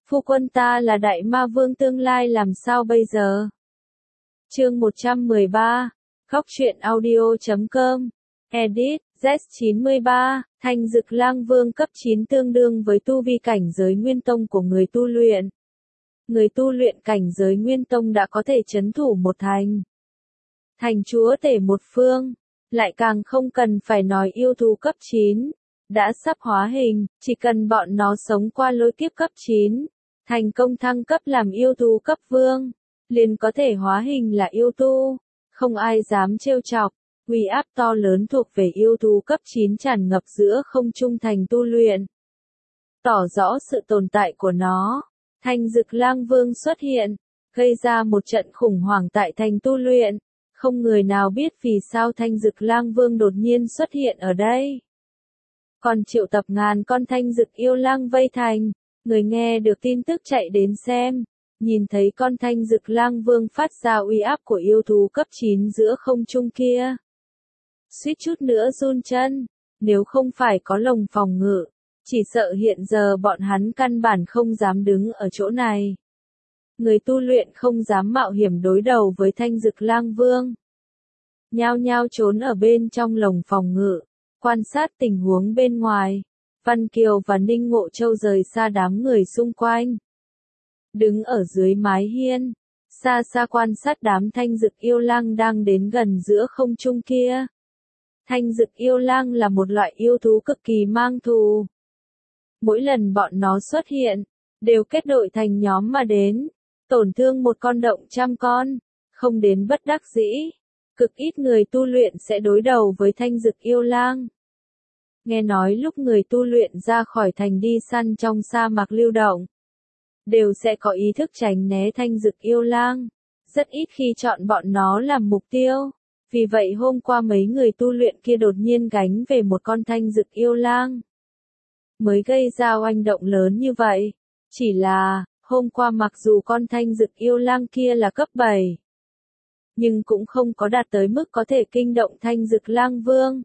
Phu quân ta là đại ma vương tương lai làm sao bây giờ? Chương 113, Góc truyện audio.com, Edit, Z93, Thanh Dực Lang Vương cấp 9 tương đương với tu vi cảnh giới Nguyên Tông của người tu luyện. Người tu luyện cảnh giới Nguyên Tông đã có thể trấn thủ một thành chúa tể một phương, lại càng không cần phải nói yêu thú cấp 9, đã sắp hóa hình, chỉ cần bọn nó sống qua lôi kiếp cấp 9, thành công thăng cấp làm yêu thú cấp vương, liền có thể hóa hình là yêu tu, không ai dám trêu chọc. Uy áp to lớn thuộc về yêu thú cấp 9 tràn ngập giữa không trung thành tu luyện, tỏ rõ sự tồn tại của nó. Thanh Dực Lang Vương xuất hiện, gây ra một trận khủng hoảng tại thành tu luyện. Không người nào biết vì sao Thanh Dực Lang Vương đột nhiên xuất hiện ở đây. Còn triệu tập ngàn con Thanh Dực yêu lang vây thành, người nghe được tin tức chạy đến xem, nhìn thấy con Thanh Dực Lang Vương phát ra uy áp của yêu thú cấp 9 giữa không trung kia. Suýt chút nữa run chân, nếu không phải có lồng phòng ngự, chỉ sợ hiện giờ bọn hắn căn bản không dám đứng ở chỗ này. Người tu luyện không dám mạo hiểm đối đầu với Thanh Dực Lang Vương. Nhao nhao trốn ở bên trong lồng phòng ngự, quan sát tình huống bên ngoài. Văn Kiều và Ninh Ngộ Châu rời xa đám người xung quanh. Đứng ở dưới mái hiên, xa xa quan sát đám Thanh Dực yêu lang đang đến gần giữa không trung kia. Thanh Dực yêu lang là một loại yêu thú cực kỳ mang thù. Mỗi lần bọn nó xuất hiện, đều kết đội thành nhóm mà đến, tổn thương một con động trăm con, không đến bất đắc dĩ. Cực ít người tu luyện sẽ đối đầu với Thanh Dực yêu lang. Nghe nói lúc người tu luyện ra khỏi thành đi săn trong sa mạc lưu động, đều sẽ có ý thức tránh né Thanh Dực yêu lang, rất ít khi chọn bọn nó làm mục tiêu. Vì vậy hôm qua mấy người tu luyện kia đột nhiên gánh về một con Thanh Dực yêu lang, mới gây ra oanh động lớn như vậy. Chỉ là, hôm qua mặc dù con Thanh Dực yêu lang kia là cấp 7, nhưng cũng không có đạt tới mức có thể kinh động Thanh Dực Lang Vương.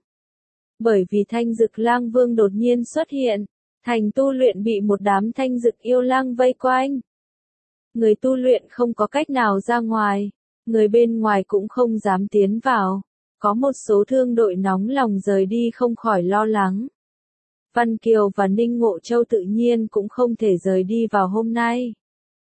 Bởi vì Thanh Dực Lang Vương đột nhiên xuất hiện, thành tu luyện bị một đám Thanh Dực yêu lang vây quanh. Người tu luyện không có cách nào ra ngoài, người bên ngoài cũng không dám tiến vào. Có một số thương đội nóng lòng rời đi không khỏi lo lắng. Văn Kiều và Ninh Ngộ Châu tự nhiên cũng không thể rời đi vào hôm nay.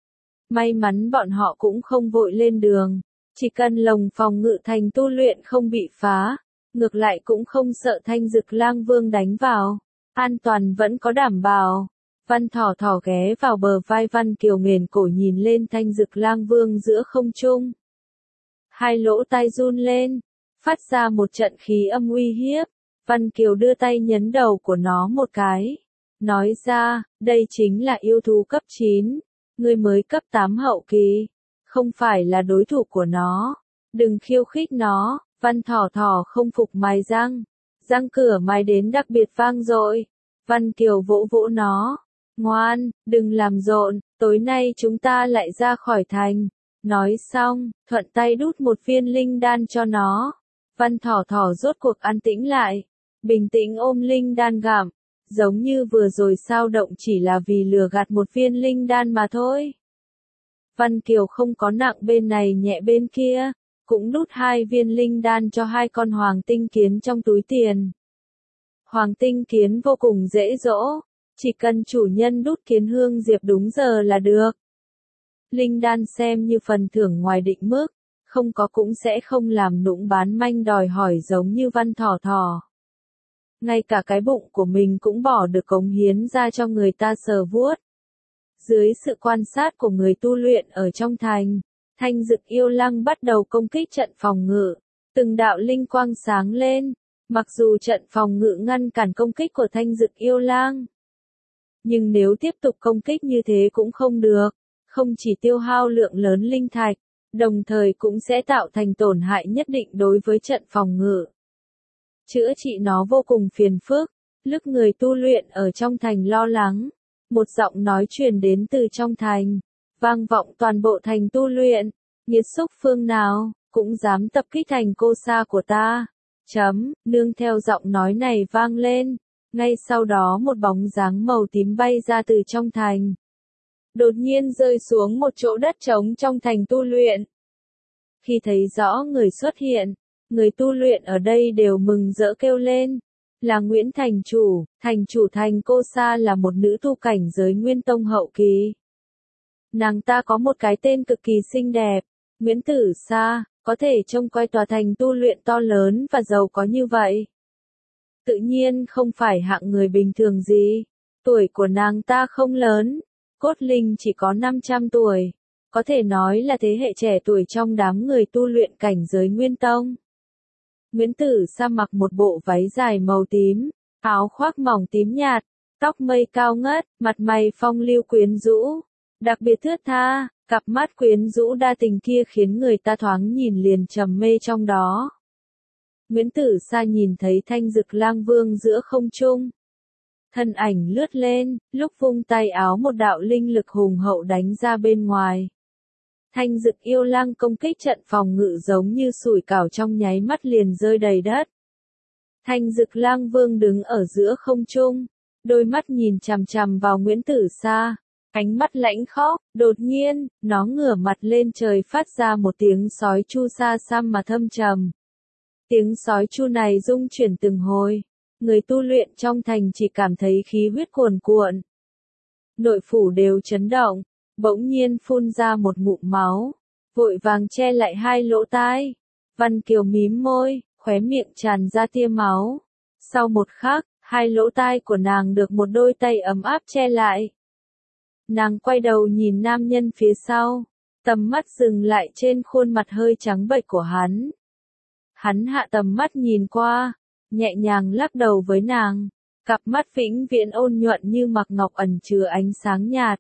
May mắn bọn họ cũng không vội lên đường, chỉ cần lồng phòng ngự thành tu luyện không bị phá, ngược lại cũng không sợ Thanh Dực Lang Vương đánh vào, an toàn vẫn có đảm bảo. Văn Thỏ Thỏ ghé vào bờ vai Văn Kiều nghển cổ nhìn lên Thanh Dực Lang Vương giữa không trung. Hai lỗ tai run lên, phát ra một trận khí âm uy hiếp. Văn Kiều đưa tay nhấn đầu của nó một cái, nói ra, đây chính là yêu thú cấp 9, ngươi mới cấp 8 hậu kỳ, không phải là đối thủ của nó, đừng khiêu khích nó. Văn Thỏ Thỏ không phục mài răng cửa mài đến đặc biệt vang dội. Văn Kiều vỗ vỗ nó, ngoan, đừng làm rộn, tối nay chúng ta lại ra khỏi thành. Nói xong, thuận tay đút một viên linh đan cho nó. Văn Thỏ Thỏ rốt cuộc an tĩnh lại, bình tĩnh ôm linh đan gặm, giống như vừa rồi sao động chỉ là vì lừa gạt một viên linh đan mà thôi. Văn Kiều không có nặng bên này nhẹ bên kia, cũng đút 2 viên linh đan cho 2 con hoàng tinh kiến trong túi tiền. Hoàng tinh kiến vô cùng dễ dỗ, chỉ cần chủ nhân đút kiến hương diệp đúng giờ là được. Linh đan xem như phần thưởng ngoài định mức, không có cũng sẽ không làm nũng bán manh đòi hỏi giống như Văn Thỏ Thỏ. Ngay cả cái bụng của mình cũng bỏ được cống hiến ra cho người ta sờ vuốt. Dưới sự quan sát của người tu luyện ở trong thành, Thanh Dực yêu lang bắt đầu công kích trận phòng ngự. Từng đạo linh quang sáng lên, mặc dù trận phòng ngự ngăn cản công kích của Thanh Dực yêu lang, nhưng nếu tiếp tục công kích như thế cũng không được, không chỉ tiêu hao lượng lớn linh thạch, đồng thời cũng sẽ tạo thành tổn hại nhất định đối với trận phòng ngự. Chữa trị nó vô cùng phiền phức, lúc người tu luyện ở trong thành lo lắng, một giọng nói truyền đến từ trong thành, vang vọng toàn bộ thành tu luyện, nghiệt xúc phương nào, cũng dám tập kích thành cô sa của ta. Nương theo giọng nói này vang lên, ngay sau đó một bóng dáng màu tím bay ra từ trong thành. đột nhiên rơi xuống một chỗ đất trống trong thành tu luyện. Khi thấy rõ người xuất hiện, người tu luyện ở đây đều mừng rỡ kêu lên. Là Nguyễn thành chủ thành Cô Sa là một nữ tu cảnh giới Nguyên Tông hậu kỳ. Nàng ta có một cái tên cực kỳ xinh đẹp, Nguyễn Tử Sa, có thể trông coi tòa thành tu luyện to lớn và giàu có như vậy. Tự nhiên không phải hạng người bình thường gì. Tuổi của nàng ta không lớn, cốt linh chỉ có 500 tuổi. Có thể nói là thế hệ trẻ tuổi trong đám người tu luyện cảnh giới Nguyên Tông. Nguyễn Tử Sa mặc một bộ váy dài màu tím, áo khoác mỏng tím nhạt, tóc mây cao ngất, mặt mày phong lưu quyến rũ, đặc biệt thướt tha, cặp mắt quyến rũ đa tình kia khiến người ta thoáng nhìn liền trầm mê trong đó. Nguyễn Tử Sa nhìn thấy Thanh Dực Lang Vương giữa không trung. Thân ảnh lướt lên, lúc vung tay áo một đạo linh lực hùng hậu đánh ra bên ngoài. Thanh Dực yêu lang công kích trận phòng ngự giống như sủi cảo trong nháy mắt liền rơi đầy đất. Thanh Dực Lang Vương đứng ở giữa không trung, đôi mắt nhìn chằm chằm vào Nguyễn Tử Sa, ánh mắt lãnh khốc, đột nhiên, nó ngửa mặt lên trời phát ra một tiếng sói chu xa xăm mà thâm trầm. Tiếng sói chu này rung chuyển từng hồi, người tu luyện trong thành chỉ cảm thấy khí huyết cuồn cuộn. Nội phủ đều chấn động, bỗng nhiên phun ra một ngụm máu, vội vàng che lại hai lỗ tai. Văn Kiều mím môi, khóe miệng tràn ra tia máu. Sau một khắc, hai lỗ tai của nàng được một đôi tay ấm áp che lại. Nàng quay đầu nhìn nam nhân phía sau, tầm mắt dừng lại trên khuôn mặt hơi trắng bệch của hắn. Hắn hạ tầm mắt nhìn qua, nhẹ nhàng lắc đầu với nàng, cặp mắt vĩnh viễn ôn nhuận như mặc ngọc ẩn chứa ánh sáng nhạt.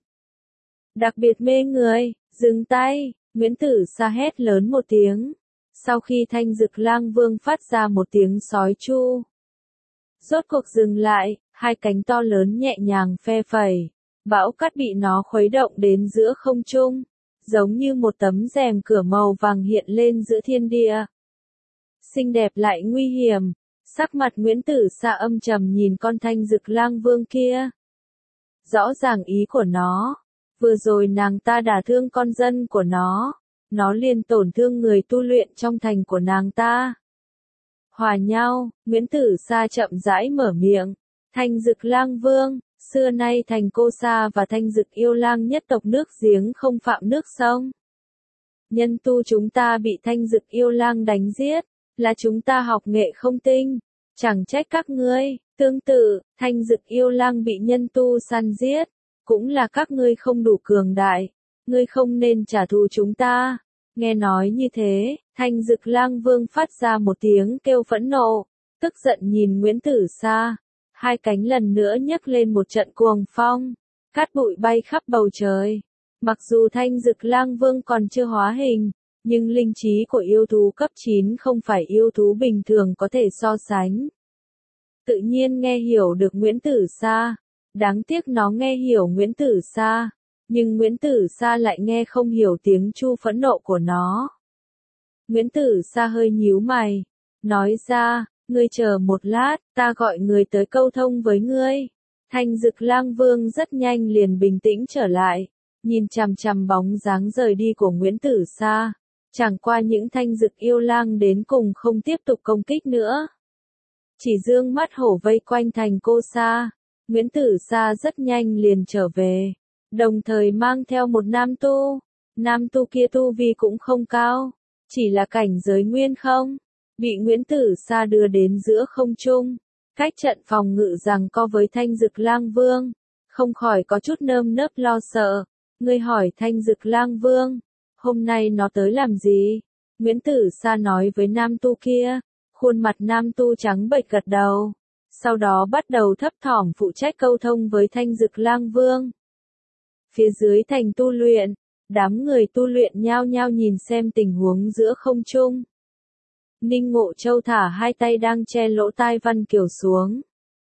Đặc biệt mê người, dừng tay, Nguyễn Tử Sa hét lớn một tiếng. Sau khi Thanh Dực Lang Vương phát ra một tiếng sói chu, rốt cuộc dừng lại, hai cánh to lớn nhẹ nhàng phe phẩy, bão cát bị nó khuấy động đến giữa không trung, giống như một tấm rèm cửa màu vàng hiện lên giữa thiên địa. Xinh đẹp lại nguy hiểm, sắc mặt Nguyễn Tử Sa âm trầm nhìn con Thanh Dực Lang Vương kia. Rõ ràng ý của nó, vừa rồi nàng ta đả thương con dân của nó liền tổn thương người tu luyện trong thành của nàng ta. Hòa nhau, Nguyễn Tử Sa chậm rãi mở miệng, Thanh Dực Lang Vương, xưa nay thành Cô Sa và Thanh Dực yêu lang nhất tộc nước giếng không phạm nước sông. Nhân tu chúng ta bị Thanh Dực yêu lang đánh giết, là chúng ta học nghệ không tinh, chẳng trách các ngươi. Tương tự, Thanh Dực yêu lang bị nhân tu săn giết, cũng là các ngươi không đủ cường đại, ngươi không nên trả thù chúng ta. Nghe nói như thế, Thanh Dực Lang Vương phát ra một tiếng kêu phẫn nộ, tức giận nhìn Nguyễn Tử Sa, hai cánh lần nữa nhấc lên một trận cuồng phong, cát bụi bay khắp bầu trời. Mặc dù Thanh Dực Lang Vương còn chưa hóa hình, nhưng linh trí của yêu thú cấp 9 không phải yêu thú bình thường có thể so sánh. Tự nhiên nghe hiểu được Nguyễn Tử Sa, đáng tiếc nó nghe hiểu Nguyễn Tử Sa, nhưng Nguyễn Tử Sa lại nghe không hiểu tiếng chu phẫn nộ của nó. Nguyễn Tử Sa hơi nhíu mày, nói ra, ngươi chờ một lát, ta gọi người tới câu thông với ngươi. Thanh Dực Lang Vương rất nhanh liền bình tĩnh trở lại, nhìn chằm chằm bóng dáng rời đi của Nguyễn Tử Sa. Chẳng qua những Thanh Dực yêu lang đến cùng không tiếp tục công kích nữa. Chỉ dương mắt hổ vây quanh thành Cô Sa, Nguyễn Tử Sa rất nhanh liền trở về, đồng thời mang theo một nam tu. Nam tu kia tu vi cũng không cao, chỉ là cảnh giới nguyên không, bị Nguyễn Tử Sa đưa đến giữa không trung, cách trận phòng ngự giằng co với Thanh Dực Lang Vương, không khỏi có chút nơm nớp lo sợ. Ngươi hỏi Thanh Dực Lang Vương, hôm nay nó tới làm gì? Nguyễn Tử Sa nói với nam tu kia, khuôn mặt nam tu trắng bệch gật đầu, sau đó bắt đầu thấp thỏm phụ trách câu thông với Thanh Dực Lang Vương. Phía dưới thành tu luyện, đám người tu luyện nhao nhao nhìn xem tình huống giữa không trung. Ninh Ngộ Châu thả hai tay đang che lỗ tai Văn Kiều xuống.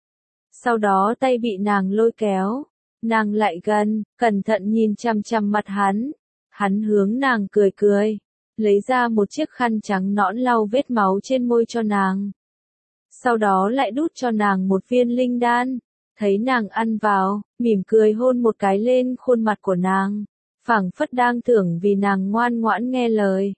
Sau đó tay bị nàng lôi kéo, nàng lại gần, cẩn thận nhìn chằm chằm mặt hắn. Hắn hướng nàng cười cười, lấy ra một chiếc khăn trắng nõn lau vết máu trên môi cho nàng. Sau đó lại đút cho nàng một viên linh đan. thấy nàng ăn vào, mỉm cười hôn một cái lên khuôn mặt của nàng, phảng phất đang thưởng vì nàng ngoan ngoãn nghe lời.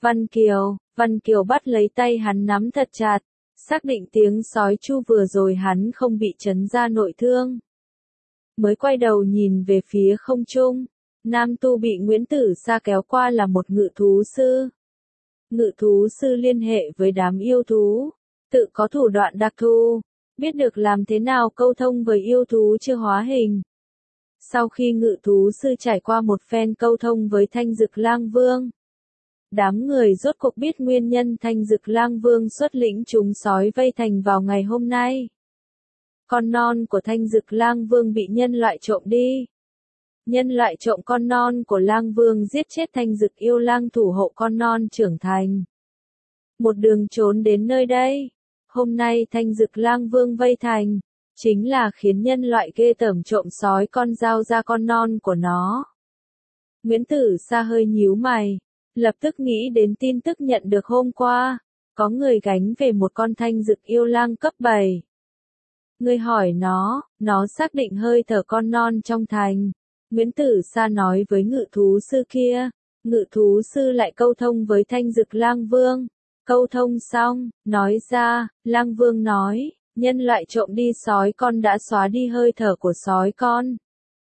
Văn Kiều bắt lấy tay hắn nắm thật chặt, xác định tiếng sói chu vừa rồi hắn không bị chấn ra nội thương. Mới quay đầu nhìn về phía không trung, nam tu bị Nguyễn Tử Sa kéo qua là một ngự thú sư. Ngự thú sư liên hệ với đám yêu thú, tự có thủ đoạn đặc thù, biết được làm thế nào câu thông với yêu thú chưa hóa hình. Sau khi ngự thú sư trải qua một phen câu thông với Thanh Dực Lang Vương, đám người rốt cuộc biết nguyên nhân Thanh Dực Lang Vương xuất lĩnh chúng sói vây thành vào ngày hôm nay. Con non của Thanh Dực Lang Vương bị nhân loại trộm đi. Nhân loại trộm con non của Lang Vương giết chết Thanh Dực yêu lang thủ hộ con non trưởng thành. Một đường trốn đến nơi đây. Hôm nay Thanh Dực Lang Vương vây thành, chính là khiến nhân loại ghê tởm trộm sói con giao ra con non của nó. Nguyễn Tử Sa hơi nhíu mày, lập tức nghĩ đến tin tức nhận được hôm qua, có người gánh về một con Thanh Dực yêu lang cấp 7. Người hỏi nó xác định hơi thở con non trong thành. Nguyễn Tử Sa nói với ngự thú sư kia, ngự thú sư lại câu thông với Thanh Dực Lang Vương. Câu thông xong, nói ra, Lang Vương nói, nhân loại trộm đi sói con đã xóa đi hơi thở của sói con.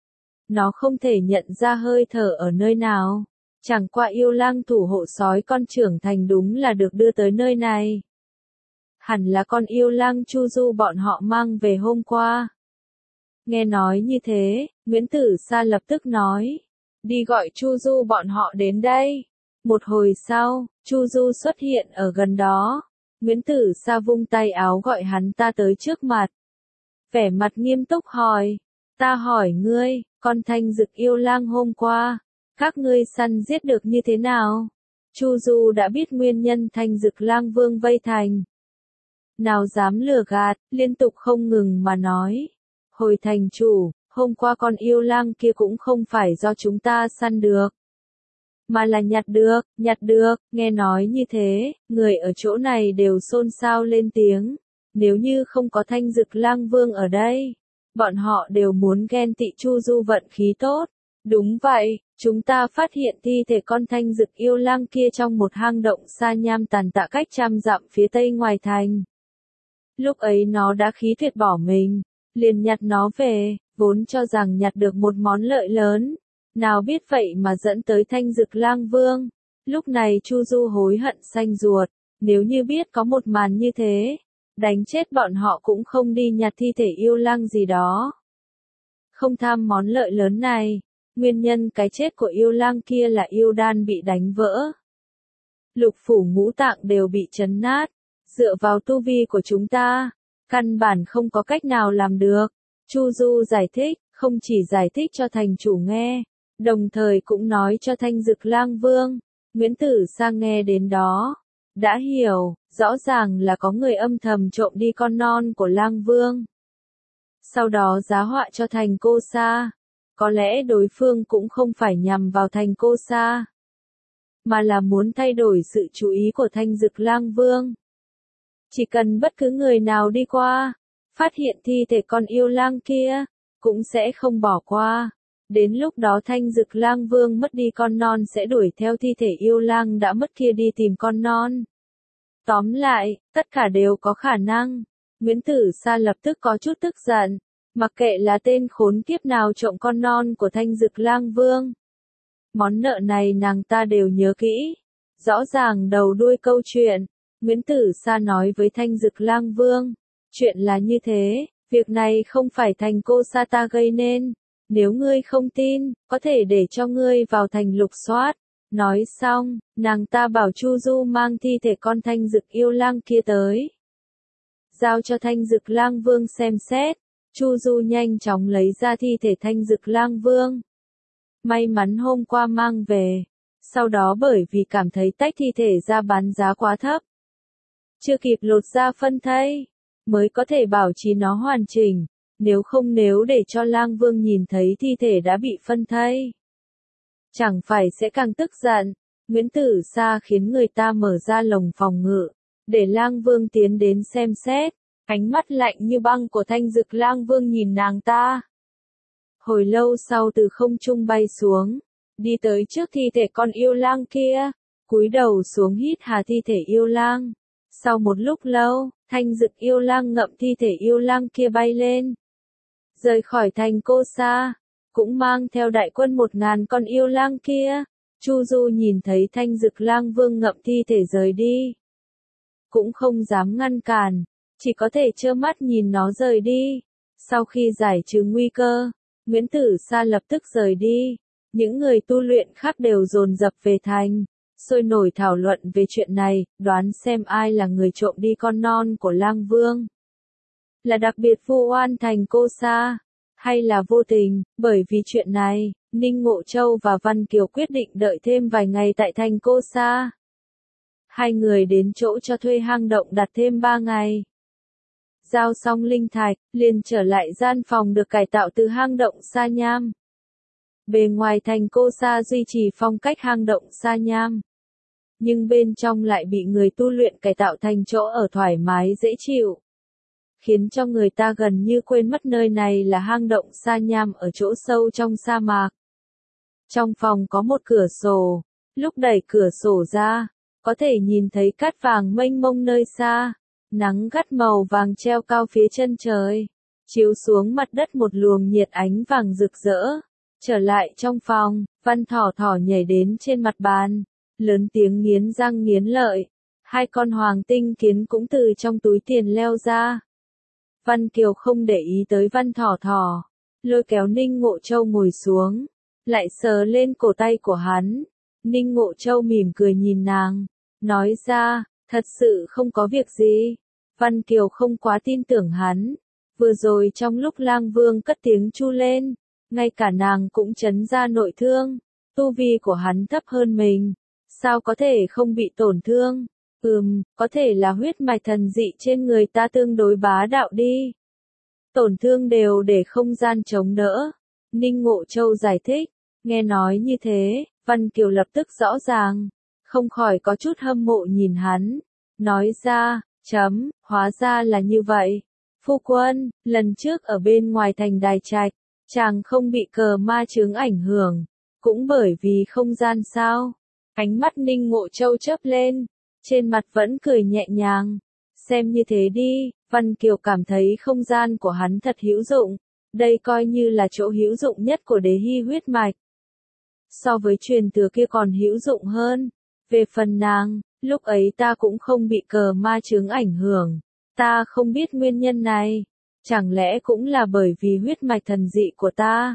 Nó không thể nhận ra hơi thở ở nơi nào. Chẳng qua yêu lang thủ hộ sói con trưởng thành đúng là được đưa tới nơi này. Hẳn là con yêu lang Chu Du bọn họ mang về hôm qua. Nghe nói như thế, Nguyễn Tử Sa lập tức nói, đi gọi Chu Du bọn họ đến đây. Một hồi sau, Chu Du xuất hiện ở gần đó. Nguyễn Tử Sa vung tay áo gọi hắn ta tới trước mặt. Vẻ mặt nghiêm túc hỏi, ta hỏi ngươi, con Thanh Dực yêu lang hôm qua, các ngươi săn giết được như thế nào? Chu Du đã biết nguyên nhân Thanh Dực Lang Vương vây thành. Nào dám lừa gạt, liên tục không ngừng mà nói. Hồi thành chủ, hôm qua con yêu lang kia cũng không phải do chúng ta săn được. Mà là nhặt được, nghe nói như thế, người ở chỗ này đều xôn xao lên tiếng. Nếu như không có Thanh Dực Lang Vương ở đây, bọn họ đều muốn ghen tị Chu Du vận khí tốt. Đúng vậy, chúng ta phát hiện thi thể con Thanh Dực yêu lang kia trong một hang động sa nham tàn tạ cách 100 dặm phía tây ngoài thành. Lúc ấy nó đã khí tuyệt bỏ mình, liền nhặt nó về, vốn cho rằng nhặt được một món lợi lớn. Nào biết vậy mà dẫn tới Thanh Dực Lang Vương. Lúc này Chu Du hối hận xanh ruột, nếu như biết có một màn như thế, đánh chết bọn họ cũng không đi nhặt thi thể yêu lang gì đó. Không tham món lợi lớn này, nguyên nhân cái chết của yêu lang kia là yêu đan bị đánh vỡ. Lục phủ ngũ tạng đều bị chấn nát, dựa vào tu vi của chúng ta, căn bản không có cách nào làm được. Chu Du giải thích, không chỉ giải thích cho thành chủ nghe, đồng thời cũng nói cho Thanh Dực Lang Vương. Nguyễn Tử Sa nghe đến đó, đã hiểu, rõ ràng là có người âm thầm trộm đi con non của Lang Vương. Sau đó giá họa cho thành Cô Sa. Có lẽ đối phương cũng không phải nhằm vào thành Cô Sa, mà là muốn thay đổi sự chú ý của Thanh Dực Lang Vương. Chỉ cần bất cứ người nào đi qua, phát hiện thi thể con yêu lang kia, cũng sẽ không bỏ qua. Đến lúc đó Thanh Dực Lang Vương mất đi con non sẽ đuổi theo thi thể yêu lang đã mất kia đi tìm con non. Tóm lại, tất cả đều có khả năng. Nguyễn Tử Sa lập tức có chút tức giận, mặc kệ là tên khốn kiếp nào trộm con non của Thanh Dực Lang Vương. Món nợ này nàng ta đều nhớ kỹ. Rõ ràng đầu đuôi câu chuyện, Nguyễn Tử Sa nói với Thanh Dực Lang Vương. Chuyện là như thế, việc này không phải thành Cô Sa ta gây nên. Nếu ngươi không tin, có thể để cho ngươi vào thành lục soát. Nói xong, nàng ta bảo Chu Du mang thi thể con Thanh Dực yêu lang kia tới. Giao cho Thanh Dực Lang Vương xem xét. Chu Du nhanh chóng lấy ra thi thể Thanh Dực Lang Vương. May mắn hôm qua mang về. Sau đó bởi vì cảm thấy tách thi thể ra bán giá quá thấp, chưa kịp lột ra phân thây, mới có thể bảo trì nó hoàn chỉnh. Nếu không, nếu để cho Lang Vương nhìn thấy thi thể đã bị phân thây, chẳng phải sẽ càng tức giận. Nguyễn Tử Sa khiến người ta mở ra lồng phòng ngự, để Lang Vương tiến đến xem xét. Ánh mắt lạnh như băng của Thanh Dực Lang Vương nhìn nàng ta. Hồi lâu sau từ không trung bay xuống, đi tới trước thi thể con yêu lang kia, cúi đầu xuống hít hà thi thể yêu lang. Sau một lúc lâu, Thanh Dực yêu lang ngậm thi thể yêu lang kia bay lên, rời khỏi thành Cô Sa, cũng mang theo đại quân 1000 con yêu lang kia. Chu Du nhìn thấy Thanh Dực Lang Vương ngậm thi thể rời đi, cũng không dám ngăn cản, chỉ có thể trơ mắt nhìn nó rời đi. Sau khi giải trừ nguy cơ, Nguyễn Tử Sa lập tức rời đi. Những người tu luyện khác đều dồn dập về thành, sôi nổi thảo luận về chuyện này, đoán xem ai là người trộm đi con non của Lang Vương. Là đặc biệt vu oan thành Cô Sa, hay là vô tình? Bởi vì chuyện này, Ninh Ngộ Châu và Văn Kiều quyết định đợi thêm vài ngày tại thành Cô Sa. Hai người đến chỗ cho thuê hang động đặt thêm 3 ngày. Giao xong linh thạch, liền trở lại gian phòng được cải tạo từ hang động Sa Nham. Bề ngoài thành Cô Sa duy trì phong cách hang động Sa Nham, nhưng bên trong lại bị người tu luyện cải tạo thành chỗ ở thoải mái dễ chịu, khiến cho người ta gần như quên mất nơi này là hang động Sa Nham ở chỗ sâu trong sa mạc. Trong phòng có một cửa sổ, lúc đẩy cửa sổ ra, có thể nhìn thấy cát vàng mênh mông nơi xa, nắng gắt màu vàng treo cao phía chân trời, chiếu xuống mặt đất một luồng nhiệt ánh vàng rực rỡ. Trở lại trong phòng, Văn Thỏ Thỏ nhảy đến trên mặt bàn, lớn tiếng nghiến răng nghiến lợi. Hai con hoàng tinh kiến cũng từ trong túi tiền leo ra. Văn Kiều không để ý tới Văn Thỏ Thỏ, lôi kéo Ninh Ngộ Châu ngồi xuống, lại sờ lên cổ tay của hắn. Ninh Ngộ Châu mỉm cười nhìn nàng, nói ra, thật sự không có việc gì. Văn Kiều không quá tin tưởng hắn. Vừa rồi trong lúc Lang Vương cất tiếng chu lên, ngay cả nàng cũng chấn ra nội thương. Tu vi của hắn thấp hơn mình, sao có thể không bị tổn thương? Có thể là huyết mạch thần dị trên người ta tương đối bá đạo đi. Tổn thương đều để không gian chống đỡ. Ninh Ngộ Châu giải thích. Nghe nói như thế, Văn Kiều lập tức rõ ràng, không khỏi có chút hâm mộ nhìn hắn. Nói ra, hóa ra là như vậy. Phu quân, lần trước ở bên ngoài thành Đài Trạch, chàng không bị cờ ma chướng ảnh hưởng, cũng bởi vì không gian sao? Ánh mắt Ninh Ngộ Châu chớp lên, trên mặt vẫn cười nhẹ nhàng. Xem như thế đi, Văn Kiều cảm thấy không gian của hắn thật hữu dụng, đây coi như là chỗ hữu dụng nhất của đế hy huyết mạch. So với truyền thừa kia còn hữu dụng hơn. Về phần nàng, lúc ấy ta cũng không bị cờ ma chướng ảnh hưởng, ta không biết nguyên nhân này, chẳng lẽ cũng là bởi vì huyết mạch thần dị của ta?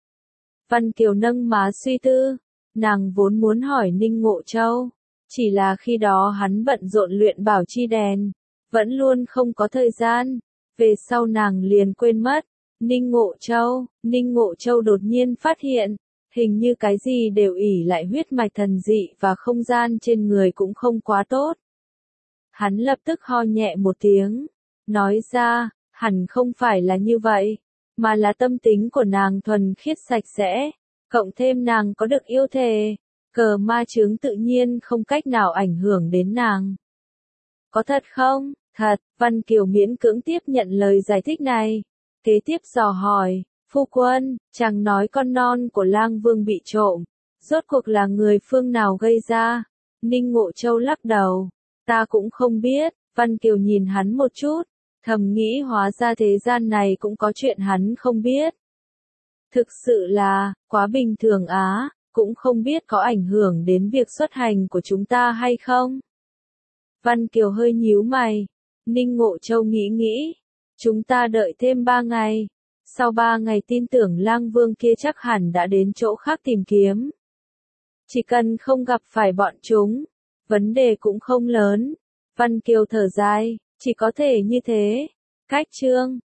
Văn Kiều nâng má suy tư, nàng vốn muốn hỏi Ninh Ngộ Châu, chỉ là khi đó hắn bận rộn luyện bảo chi đèn, vẫn luôn không có thời gian, về sau nàng liền quên mất. Ninh Ngộ Châu đột nhiên phát hiện, hình như cái gì đều ỷ lại huyết mạch thần dị và không gian trên người cũng không quá tốt. Hắn lập tức ho nhẹ một tiếng, nói ra, hẳn không phải là như vậy, mà là tâm tính của nàng thuần khiết sạch sẽ, cộng thêm nàng có được yêu thể, cờ ma chướng tự nhiên không cách nào ảnh hưởng đến nàng. Có thật không? Thật, Văn Kiều miễn cưỡng tiếp nhận lời giải thích này. Kế tiếp dò hỏi, phu quân, chàng nói con non của Lang Vương bị trộm, rốt cuộc là người phương nào gây ra? Ninh Ngộ Châu lắc đầu, ta cũng không biết. Văn Kiều nhìn hắn một chút, thầm nghĩ hóa ra thế gian này cũng có chuyện hắn không biết. Thực sự là, quá bình thường á, cũng không biết có ảnh hưởng đến việc xuất hành của chúng ta hay không? Văn Kiều hơi nhíu mày. Ninh Ngộ Châu nghĩ, chúng ta đợi thêm 3 ngày. Sau 3 ngày tin tưởng Lang Vương kia chắc hẳn đã đến chỗ khác tìm kiếm. Chỉ cần không gặp phải bọn chúng, vấn đề cũng không lớn. Văn Kiều thở dài, chỉ có thể như thế. Cách chương